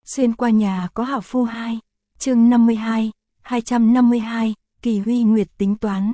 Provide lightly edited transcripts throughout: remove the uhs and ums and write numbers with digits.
Xuyên qua nhà có hảo phu 2, chương 52, 252, Kỳ Huy Nguyệt tính toán.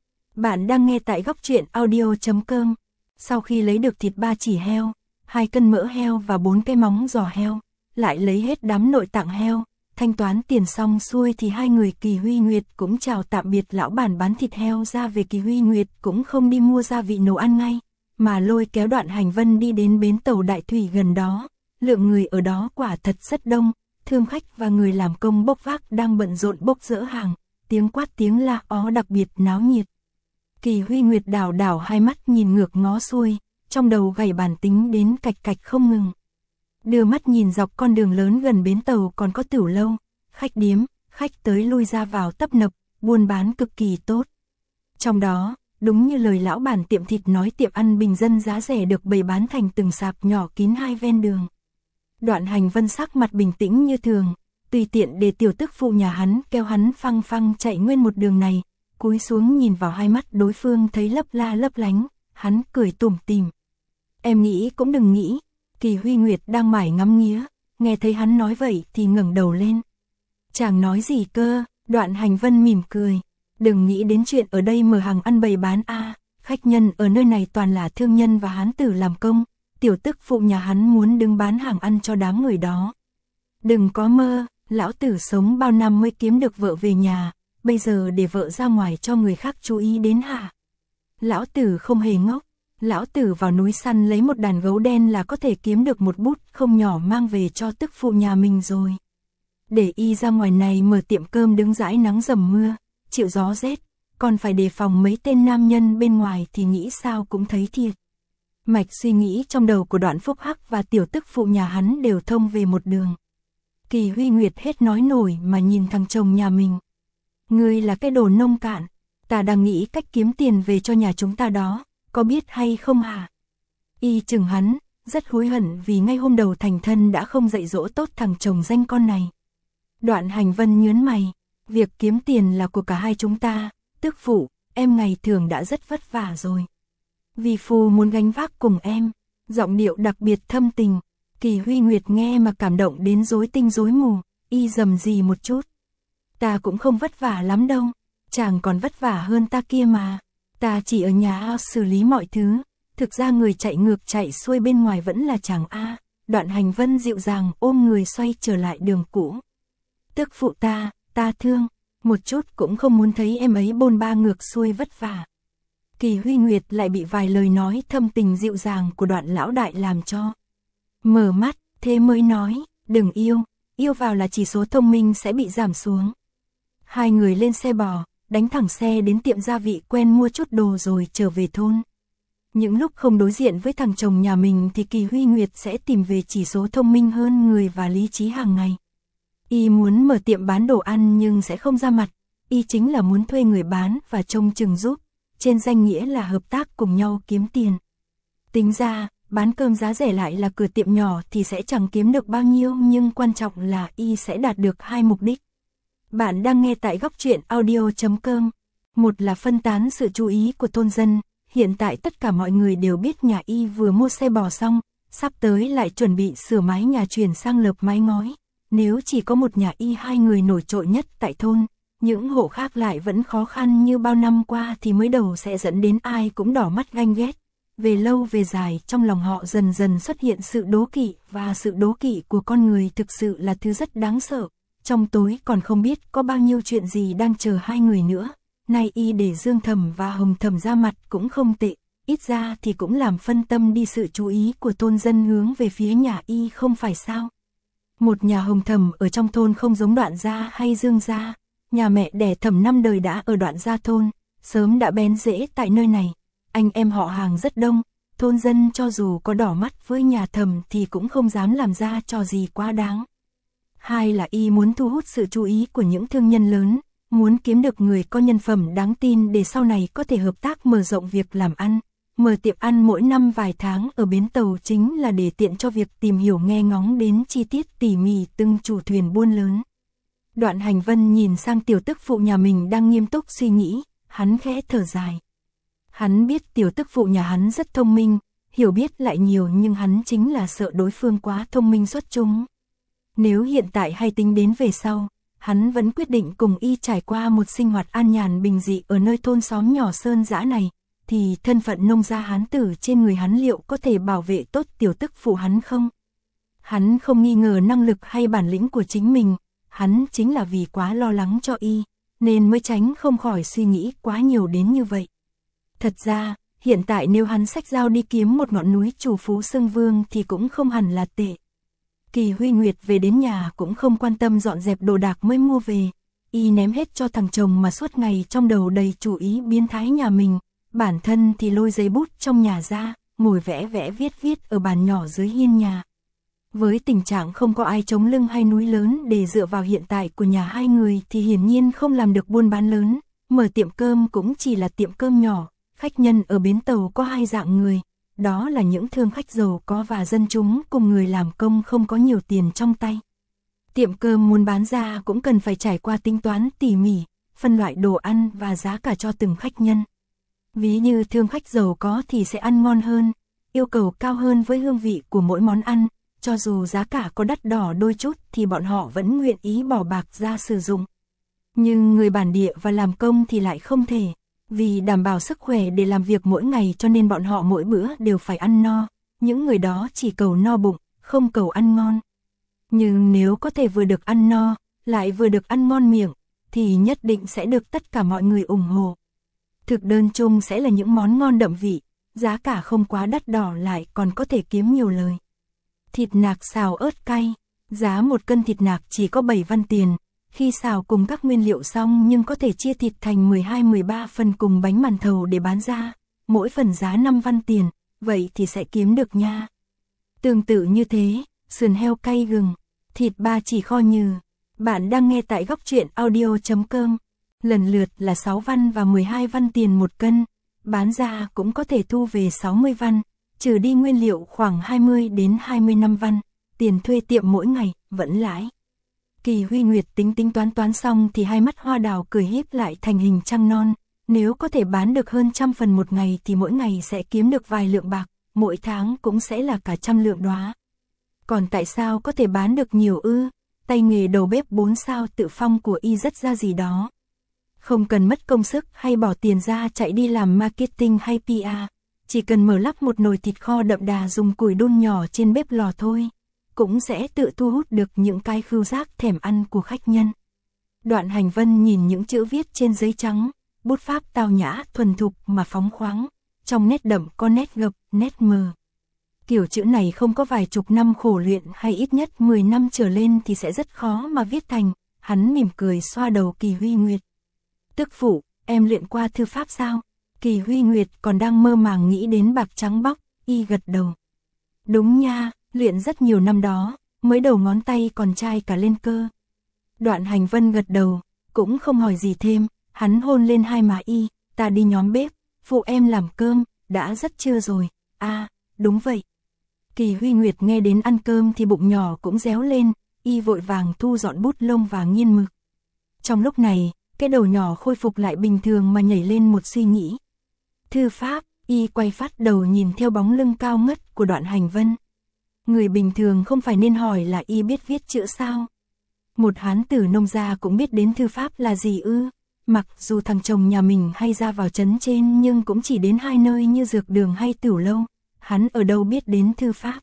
Bạn đang nghe tại góc truyện audio.com. Sau khi lấy được thịt 3 chỉ heo, 2 cân mỡ heo và 4 cái móng giò heo, lại lấy hết đám nội tạng heo, thanh toán tiền xong xuôi thì hai người Kỳ Huy Nguyệt cũng chào tạm biệt lão bản bán thịt heo ra về. Kỳ Huy Nguyệt cũng không đi mua gia vị nấu ăn ngay, mà lôi kéo Đoạn Hành Vân đi đến bến tàu Đại Thủy gần đó. Lượng người ở đó quả thật rất đông, thương khách và người làm công bốc vác đang bận rộn bốc dỡ hàng, tiếng quát tiếng la ó đặc biệt náo nhiệt. Kỳ Huy Nguyệt đảo đảo hai mắt nhìn ngược ngó xuôi, trong đầu gảy bàn tính đến cạch cạch không ngừng. Đưa mắt nhìn dọc con đường lớn gần bến tàu còn có tửu lâu, khách điếm, khách tới lui ra vào tấp nập, buôn bán cực kỳ tốt. Trong đó, đúng như lời lão bản tiệm thịt nói, tiệm ăn bình dân giá rẻ được bày bán thành từng sạp nhỏ kín hai ven đường. Đoạn Hành Vân sắc mặt bình tĩnh như thường, tùy tiện để tiểu tức phụ nhà hắn kéo hắn phăng phăng chạy nguyên một đường này, cúi xuống nhìn vào hai mắt đối phương thấy lấp la lấp lánh, hắn cười tủm tỉm. Em nghĩ cũng đừng nghĩ. Kỳ Huy Nguyệt đang mải ngắm nghía, nghe thấy hắn nói vậy thì ngẩng đầu lên. Chàng nói gì cơ? Đoạn Hành Vân mỉm cười. Đừng nghĩ đến chuyện ở đây mở hàng ăn bày bán a, khách nhân ở nơi này toàn là thương nhân và hán tử làm công, tiểu tức phụ nhà hắn muốn đứng bán hàng ăn cho đám người đó. Đừng có mơ, lão tử sống bao năm mới kiếm được vợ về nhà, bây giờ để vợ ra ngoài cho người khác chú ý đến hả? Lão tử không hề ngốc. Lão tử vào núi săn lấy một đàn gấu đen là có thể kiếm được một bút không nhỏ mang về cho tức phụ nhà mình rồi. Để y ra ngoài này mở tiệm cơm đứng dãi nắng dầm mưa, chịu gió rét, còn phải đề phòng mấy tên nam nhân bên ngoài thì nghĩ sao cũng thấy thiệt. Mạch suy nghĩ trong đầu của Đoạn Phúc Hắc và tiểu tức phụ nhà hắn đều thông về một đường. Kỳ Huy Nguyệt hết nói nổi mà nhìn thằng chồng nhà mình. Ngươi là cái đồ nông cạn, ta đang nghĩ cách kiếm tiền về cho nhà chúng ta đó. Có biết hay không hả? Y chừng hắn, rất hối hận vì ngay hôm đầu thành thân đã không dạy dỗ tốt thằng chồng danh con này. Đoạn Hành Vân nhớn mày, việc kiếm tiền là của cả hai chúng ta, tức phụ, em ngày thường đã rất vất vả rồi. Vì phu muốn gánh vác cùng em, giọng điệu đặc biệt thâm tình. Kỳ Huy Nguyệt nghe mà cảm động đến rối tinh rối mù, y rầm rì một chút. Ta cũng không vất vả lắm đâu, chàng còn vất vả hơn ta kia mà. Ta chỉ ở nhà xử lý mọi thứ, thực ra người chạy ngược chạy xuôi bên ngoài vẫn là chàng a. Đoạn Hành Vân dịu dàng ôm người xoay trở lại đường cũ. Tức phụ ta thương, một chút cũng không muốn thấy em ấy bôn ba ngược xuôi vất vả. Kỳ Huy Nguyệt lại bị vài lời nói thâm tình dịu dàng của Đoạn lão đại làm cho mở mắt, thế mới nói, đừng yêu vào là chỉ số thông minh sẽ bị giảm xuống. Hai người lên xe bò, đánh thẳng xe đến tiệm gia vị quen mua chút đồ rồi trở về thôn. Những lúc không đối diện với thằng chồng nhà mình thì Kỳ Huy Nguyệt sẽ tìm về chỉ số thông minh hơn người và lý trí hàng ngày. Y muốn mở tiệm bán đồ ăn nhưng sẽ không ra mặt, y chính là muốn thuê người bán và trông chừng giúp, trên danh nghĩa là hợp tác cùng nhau kiếm tiền. Tính ra, bán cơm giá rẻ lại là cửa tiệm nhỏ thì sẽ chẳng kiếm được bao nhiêu, nhưng quan trọng là y sẽ đạt được hai mục đích. Bạn đang nghe tại góc truyện audio.com. Một là phân tán sự chú ý của thôn dân, hiện tại tất cả mọi người đều biết nhà y vừa mua xe bò xong, sắp tới lại chuẩn bị sửa mái nhà chuyển sang lợp mái ngói. Nếu chỉ có một nhà y hai người nổi trội nhất tại thôn, những hộ khác lại vẫn khó khăn như bao năm qua thì mới đầu sẽ dẫn đến ai cũng đỏ mắt ganh ghét. Về lâu về dài trong lòng họ dần dần xuất hiện sự đố kỵ, và sự đố kỵ của con người thực sự là thứ rất đáng sợ. Trong tối còn không biết có bao nhiêu chuyện gì đang chờ hai người nữa. Nay y để Dương Thẩm và Hồng Thẩm ra mặt cũng không tệ, ít ra thì cũng làm phân tâm đi sự chú ý của thôn dân hướng về phía nhà y không phải sao. Một nhà Hồng Thẩm ở trong thôn không giống Đoạn gia hay Dương gia, nhà mẹ đẻ Thẩm năm đời đã ở Đoạn gia thôn, sớm đã bén rễ tại nơi này. Anh em họ hàng rất đông, thôn dân cho dù có đỏ mắt với nhà Thẩm thì cũng không dám làm ra trò gì quá đáng. Hai là y muốn thu hút sự chú ý của những thương nhân lớn, muốn kiếm được người có nhân phẩm đáng tin để sau này có thể hợp tác mở rộng việc làm ăn. Mở tiệm ăn mỗi năm vài tháng ở bến tàu chính là để tiện cho việc tìm hiểu nghe ngóng đến chi tiết tỉ mỉ từng chủ thuyền buôn lớn. Đoạn Hành Vân nhìn sang tiểu tức phụ nhà mình đang nghiêm túc suy nghĩ, hắn khẽ thở dài. Hắn biết tiểu tức phụ nhà hắn rất thông minh, hiểu biết lại nhiều, nhưng hắn chính là sợ đối phương quá thông minh xuất chúng. Nếu hiện tại hay tính đến về sau, hắn vẫn quyết định cùng y trải qua một sinh hoạt an nhàn bình dị ở nơi thôn xóm nhỏ sơn dã này, thì thân phận nông gia hán tử trên người hắn liệu có thể bảo vệ tốt tiểu tức phụ hắn không? Hắn không nghi ngờ năng lực hay bản lĩnh của chính mình, hắn chính là vì quá lo lắng cho y, nên mới tránh không khỏi suy nghĩ quá nhiều đến như vậy. Thật ra, hiện tại nếu hắn xách dao đi kiếm một ngọn núi chủ phú xương vương thì cũng không hẳn là tệ. Kỳ Huy Nguyệt về đến nhà cũng không quan tâm dọn dẹp đồ đạc mới mua về, y ném hết cho thằng chồng mà suốt ngày trong đầu đầy chủ ý biến thái nhà mình, bản thân thì lôi giấy bút trong nhà ra, ngồi vẽ vẽ viết ở bàn nhỏ dưới hiên nhà. Với tình trạng không có ai chống lưng hay núi lớn để dựa vào hiện tại của nhà hai người thì hiển nhiên không làm được buôn bán lớn, mở tiệm cơm cũng chỉ là tiệm cơm nhỏ, khách nhân ở bến tàu có hai dạng người, đó là những thương khách giàu có và dân chúng cùng người làm công không có nhiều tiền trong tay. Tiệm cơm muốn bán ra cũng cần phải trải qua tính toán tỉ mỉ, phân loại đồ ăn và giá cả cho từng khách nhân. Ví như thương khách giàu có thì sẽ ăn ngon hơn, yêu cầu cao hơn với hương vị của mỗi món ăn, cho dù giá cả có đắt đỏ đôi chút thì bọn họ vẫn nguyện ý bỏ bạc ra sử dụng. Nhưng người bản địa và làm công thì lại không thể, vì đảm bảo sức khỏe để làm việc mỗi ngày cho nên bọn họ mỗi bữa đều phải ăn no, những người đó chỉ cầu no bụng, không cầu ăn ngon. Nhưng nếu có thể vừa được ăn no, lại vừa được ăn ngon miệng, thì nhất định sẽ được tất cả mọi người ủng hộ. Thực đơn chung sẽ là những món ngon đậm vị, giá cả không quá đắt đỏ lại còn có thể kiếm nhiều lời. Thịt nạc xào ớt cay, giá một cân thịt nạc chỉ có 7 văn tiền, khi xào cùng các nguyên liệu xong nhưng có thể chia thịt thành 12-13 phần cùng bánh màn thầu để bán ra, mỗi phần giá 5 văn tiền, vậy thì sẽ kiếm được nha. Tương tự như thế, sườn heo cay gừng, thịt ba chỉ kho nhừ. Bạn đang nghe tại góc truyện audio.com, lần lượt là 6 văn và 12 văn tiền một cân, bán ra cũng có thể thu về 60 văn, trừ đi nguyên liệu khoảng 20 đến 25 văn, tiền thuê tiệm mỗi ngày, vẫn lãi. Kỳ Huy Nguyệt tính toán xong thì hai mắt hoa đào cười híp lại thành hình trăng non, nếu có thể bán được hơn 100 phần một ngày thì mỗi ngày sẽ kiếm được vài lượng bạc, mỗi tháng cũng sẽ là cả 100 lượng đó. Còn tại sao có thể bán được nhiều ư? Tay nghề đầu bếp 4 sao tự phong của y rất ra gì đó. Không cần mất công sức hay bỏ tiền ra chạy đi làm marketing hay PR, chỉ cần mở lắp một nồi thịt kho đậm đà dùng củi đun nhỏ trên bếp lò thôi, cũng sẽ tự thu hút được những cái khứu giác thèm ăn của khách nhân. Đoạn Hành Vân nhìn những chữ viết trên giấy trắng, bút pháp tao nhã, thuần thục mà phóng khoáng, trong nét đậm có nét gập, nét mờ. Kiểu chữ này không có vài chục năm khổ luyện hay ít nhất 10 năm trở lên thì sẽ rất khó mà viết thành. Hắn mỉm cười xoa đầu Kỳ Huy Nguyệt. Tức phụ, em luyện qua thư pháp sao? Kỳ Huy Nguyệt còn đang mơ màng nghĩ đến bạc trắng bóc, y gật đầu. Đúng nha, luyện rất nhiều năm đó, mới đầu ngón tay còn chai cả lên cơ. Đoạn Hành Vân gật đầu, cũng không hỏi gì thêm, hắn hôn lên hai má y, ta đi nhóm bếp, phụ em làm cơm, đã rất trưa rồi. À, đúng vậy. Kỳ Huy Nguyệt nghe đến ăn cơm thì bụng nhỏ cũng réo lên, y vội vàng thu dọn bút lông và nghiên mực. Trong lúc này, cái đầu nhỏ khôi phục lại bình thường mà nhảy lên một suy nghĩ. Thư pháp, y quay phát đầu nhìn theo bóng lưng cao ngất của Đoạn Hành Vân. Người bình thường không phải nên hỏi là y biết viết chữ sao? Một hán tử nông gia cũng biết đến thư pháp là gì ư? Mặc dù thằng chồng nhà mình hay ra vào trấn trên nhưng cũng chỉ đến hai nơi như dược đường hay tửu lâu, hắn ở đâu biết đến thư pháp?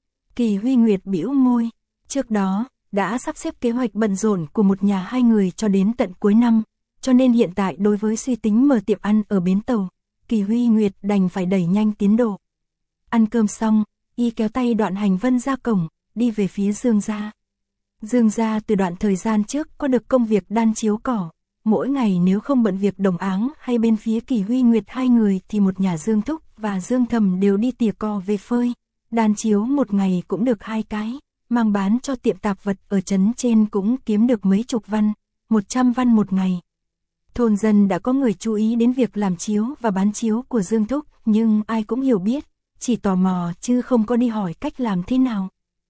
Kỳ Huy Nguyệt bĩu môi, trước đó đã sắp xếp kế hoạch bận rộn của một nhà hai người cho đến tận cuối năm, cho nên hiện tại đối với suy tính mở tiệm ăn ở bến tàu, Kỳ Huy Nguyệt đành phải đẩy nhanh tiến độ. Ăn cơm xong, y kéo tay Đoạn Hành Vân ra cổng, đi về phía Dương gia. Dương gia từ đoạn thời gian trước có được công việc đan chiếu cỏ, mỗi ngày nếu không bận việc đồng áng hay bên phía Kỳ Huy Nguyệt hai người thì một nhà Dương Thúc và Dương Thầm đều đi tỉa cỏ về phơi, đan chiếu một ngày cũng được 2 cái, mang bán cho tiệm tạp vật ở trấn trên cũng kiếm được mấy chục văn, 100 văn một ngày. Thôn dân đã có người chú ý đến việc làm chiếu và bán chiếu của Dương Thúc, nhưng ai cũng hiểu biết, chỉ tò mò chứ không có đi hỏi cách làm thế nào.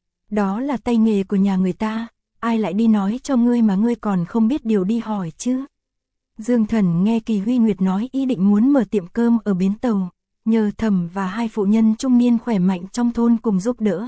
Đó là tay nghề của nhà người ta, ai lại đi nói cho ngươi mà ngươi còn không biết điều đi hỏi chứ. Dương Thần nghe Kỳ Huy Nguyệt nói ý định muốn mở tiệm cơm ở bến tàu, nhờ Thầm và hai phụ nhân trung niên khỏe mạnh trong thôn cùng giúp đỡ,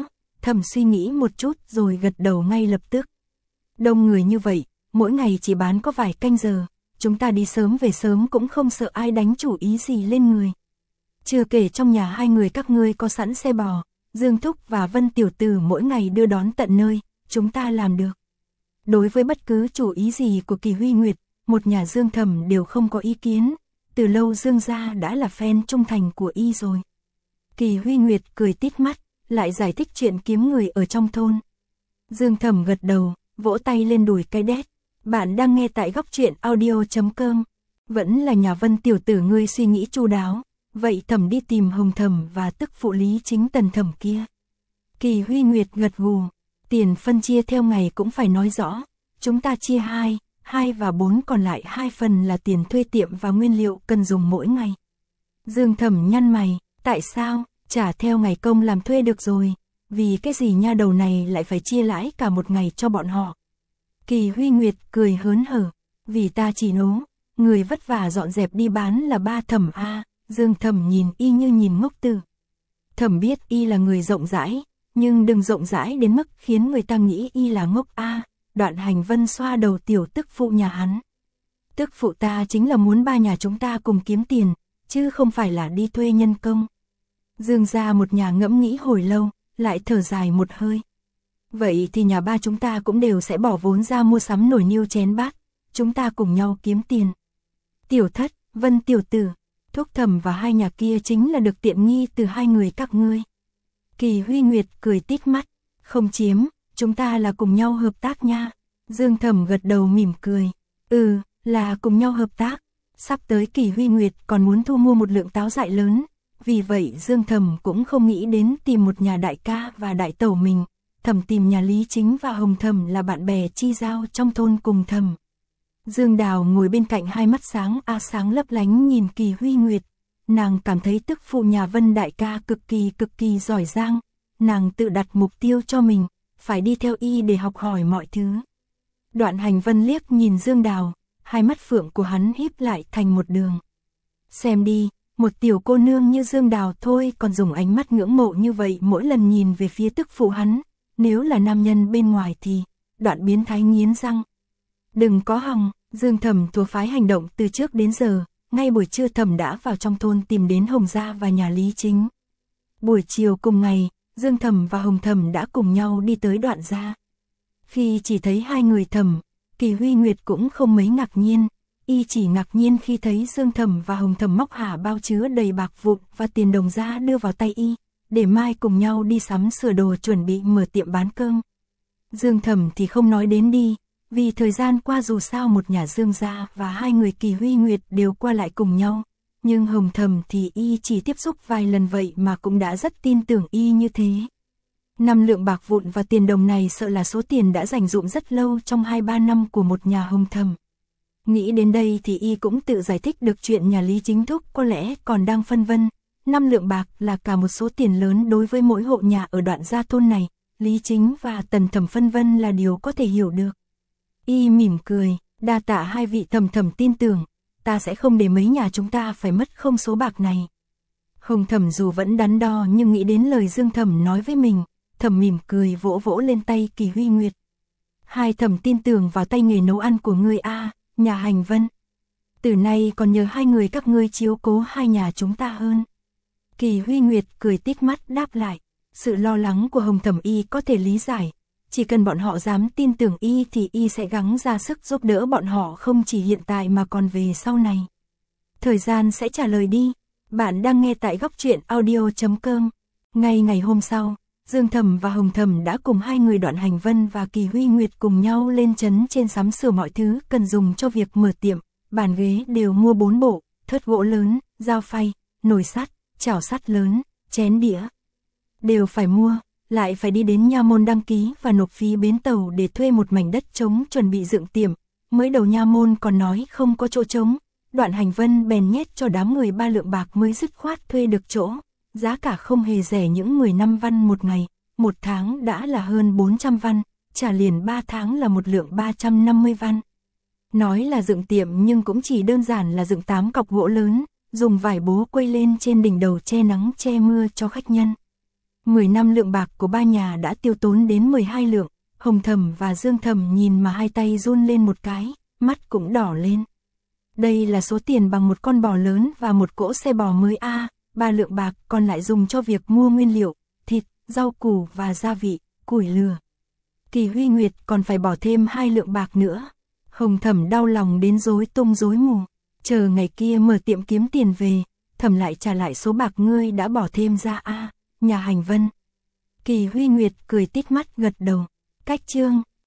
Thẩm suy nghĩ một chút rồi gật đầu ngay lập tức. Đông người như vậy, mỗi ngày chỉ bán có vài canh giờ, chúng ta đi sớm về sớm cũng không sợ ai đánh chủ ý gì lên người. Chưa kể trong nhà hai người các ngươi có sẵn xe bò, Dương Thúc và Vân Tiểu Tử mỗi ngày đưa đón tận nơi, chúng ta làm được. Đối với bất cứ chủ ý gì của Kỳ Huy Nguyệt, một nhà Dương Thẩm đều không có ý kiến, từ lâu Dương gia đã là fan trung thành của y rồi. Kỳ Huy Nguyệt cười tít mắt, lại giải thích chuyện kiếm người ở trong thôn. Dương Thẩm gật đầu, vỗ tay lên đùi cái đét. Bạn đang nghe tại góc truyện audio.com. Vẫn là nhà Vân Tiểu Tử ngươi suy nghĩ chu đáo, vậy Thẩm đi tìm Hồng Thẩm và tức phụ Lý Chính Tần Thẩm kia. Kỳ Huy Nguyệt gật gù, tiền phân chia theo ngày cũng phải nói rõ, chúng ta chia 2 và 4 còn lại 2 phần là tiền thuê tiệm và nguyên liệu cần dùng mỗi ngày. Dương Thẩm nhăn mày, tại sao, trả theo ngày công làm thuê được rồi, vì cái gì nha đầu này lại phải chia lãi cả một ngày cho bọn họ. Kỳ Huy Nguyệt cười hớn hở, vì ta chỉ nấu, người vất vả dọn dẹp đi bán là ba Thẩm a. Dương Thẩm nhìn y như nhìn ngốc tử. Thẩm biết y là người rộng rãi, nhưng đừng rộng rãi đến mức khiến người ta nghĩ y là ngốc a. Đoạn Hành Vân xoa đầu tiểu tức phụ nhà hắn. Tức phụ ta chính là muốn ba nhà chúng ta cùng kiếm tiền, chứ không phải là đi thuê nhân công. Dương gia một nhà ngẫm nghĩ hồi lâu, lại thở dài một hơi. Vậy thì nhà ba chúng ta cũng đều sẽ bỏ vốn ra mua sắm nồi niêu chén bát, chúng ta cùng nhau kiếm tiền. Tiểu Thất, Vân Tiểu Tử, Thúc Thẩm và hai nhà kia chính là được tiện nghi từ hai người các ngươi. Kỳ Huy Nguyệt cười tít mắt, không chiếm, chúng ta là cùng nhau hợp tác nha. Dương Thẩm gật đầu mỉm cười, là cùng nhau hợp tác. Sắp tới Kỳ Huy Nguyệt còn muốn thu mua một lượng táo dại lớn, vì vậy Dương Thẩm cũng không nghĩ đến tìm một nhà đại ca và đại tẩu mình. Thẩm tìm nhà Lý Chính và Hồng Thẩm là bạn bè chi giao trong thôn cùng Thẩm. Dương Đào ngồi bên cạnh hai mắt sáng lấp lánh nhìn Kỳ Huy Nguyệt. Nàng cảm thấy tức phụ nhà Vân đại ca cực kỳ giỏi giang. Nàng tự đặt mục tiêu cho mình, phải đi theo y để học hỏi mọi thứ. Đoạn Hành Vân liếc nhìn Dương Đào, hai mắt phượng của hắn híp lại thành một đường. Xem đi, một tiểu cô nương như Dương Đào thôi còn dùng ánh mắt ngưỡng mộ như vậy mỗi lần nhìn về phía tức phụ hắn. Nếu là nam nhân bên ngoài thì, Đoạn biến thái nghiến răng. Đừng có hòng, Dương Thẩm thuộc phái hành động từ trước đến giờ, ngay buổi trưa Thẩm đã vào trong thôn tìm đến Hồng gia và nhà Lý Chính. Buổi chiều cùng ngày, Dương Thẩm và Hồng Thẩm đã cùng nhau đi tới Đoạn gia. Khi chỉ thấy hai người Thẩm, Kỳ Huy Nguyệt cũng không mấy ngạc nhiên, y chỉ ngạc nhiên khi thấy Dương Thẩm và Hồng Thẩm móc hả bao chứa đầy bạc vụn và tiền đồng ra đưa vào tay y, để mai cùng nhau đi sắm sửa đồ chuẩn bị mở tiệm bán cơm. Dương Thẩm thì không nói đến đi, vì thời gian qua dù sao một nhà Dương gia và hai người Kỳ Huy Nguyệt đều qua lại cùng nhau, nhưng Hồng Thẩm thì y chỉ tiếp xúc vài lần vậy mà cũng đã rất tin tưởng y như thế. 5 lượng bạc vụn và tiền đồng này sợ là số tiền đã dành dụm rất lâu trong 2-3 năm của một nhà Hồng Thẩm. Nghĩ đến đây thì y cũng tự giải thích được chuyện nhà Lý Chính Thúc có lẽ còn đang phân vân. 5 lượng bạc là cả một số tiền lớn đối với mỗi hộ nhà ở Đoạn gia thôn này, Lý Chính và Tần Thẩm phân vân là điều có thể hiểu được. Y mỉm cười, đa tạ hai vị Thẩm Thẩm tin tưởng, ta sẽ không để mấy nhà chúng ta phải mất không số bạc này. Hồng Thẩm dù vẫn đắn đo nhưng nghĩ đến lời Dương Thẩm nói với mình, Thẩm mỉm cười vỗ vỗ lên tay Kỳ Huy Nguyệt. Hai Thẩm tin tưởng vào tay nghề nấu ăn của ngươi a, nhà Hành Vân. Từ nay còn nhờ hai người các ngươi chiếu cố hai nhà chúng ta hơn. Kỳ Huy Nguyệt cười tít mắt đáp lại, sự lo lắng của Hồng Thẩm y có thể lý giải, chỉ cần bọn họ dám tin tưởng y thì y sẽ gắng ra sức giúp đỡ bọn họ không chỉ hiện tại mà còn về sau này. Thời gian sẽ trả lời đi, bạn đang nghe tại góc truyện audio.com. Ngay ngày hôm sau, Dương Thẩm và Hồng Thẩm đã cùng hai người Đoạn Hành Vân và Kỳ Huy Nguyệt cùng nhau lên trấn trên sắm sửa mọi thứ cần dùng cho việc mở tiệm, bàn ghế đều mua 4 bộ, thớt gỗ lớn, dao phay, nồi sắt, chảo sắt lớn, chén đĩa. Đều phải mua, lại phải đi đến nha môn đăng ký và nộp phí bến tàu để thuê một mảnh đất trống chuẩn bị dựng tiệm. Mới đầu nha môn còn nói không có chỗ trống, Đoạn Hành Vân bèn nhét cho đám người 3 lượng bạc mới dứt khoát thuê được chỗ. Giá cả không hề rẻ, những 15 văn một ngày, một tháng đã là hơn 400 văn, trả liền 3 tháng là một lượng 350 văn. Nói là dựng tiệm nhưng cũng chỉ đơn giản là dựng 8 cọc gỗ lớn, dùng vải bố quây lên trên đỉnh đầu che nắng che mưa cho khách nhân. 10 năm lượng bạc của ba nhà đã tiêu tốn đến 12 lượng, Hồng Thẩm và Dương Thẩm nhìn mà hai tay run lên một cái, mắt cũng đỏ lên. Đây là số tiền bằng một con bò lớn và một cỗ xe bò mới a. 3 lượng bạc còn lại dùng cho việc mua nguyên liệu, thịt, rau củ và gia vị, củi lửa. Kỳ Huy Nguyệt còn phải bỏ thêm 2 lượng bạc nữa. Hồng Thẩm đau lòng đến rối tung rối mù. Chờ ngày kia mở tiệm kiếm tiền về, Thẩm lại trả lại số bạc ngươi đã bỏ thêm ra a. Nhà Hành Vân. Kỳ Huy Nguyệt cười tít mắt gật đầu. Cách chương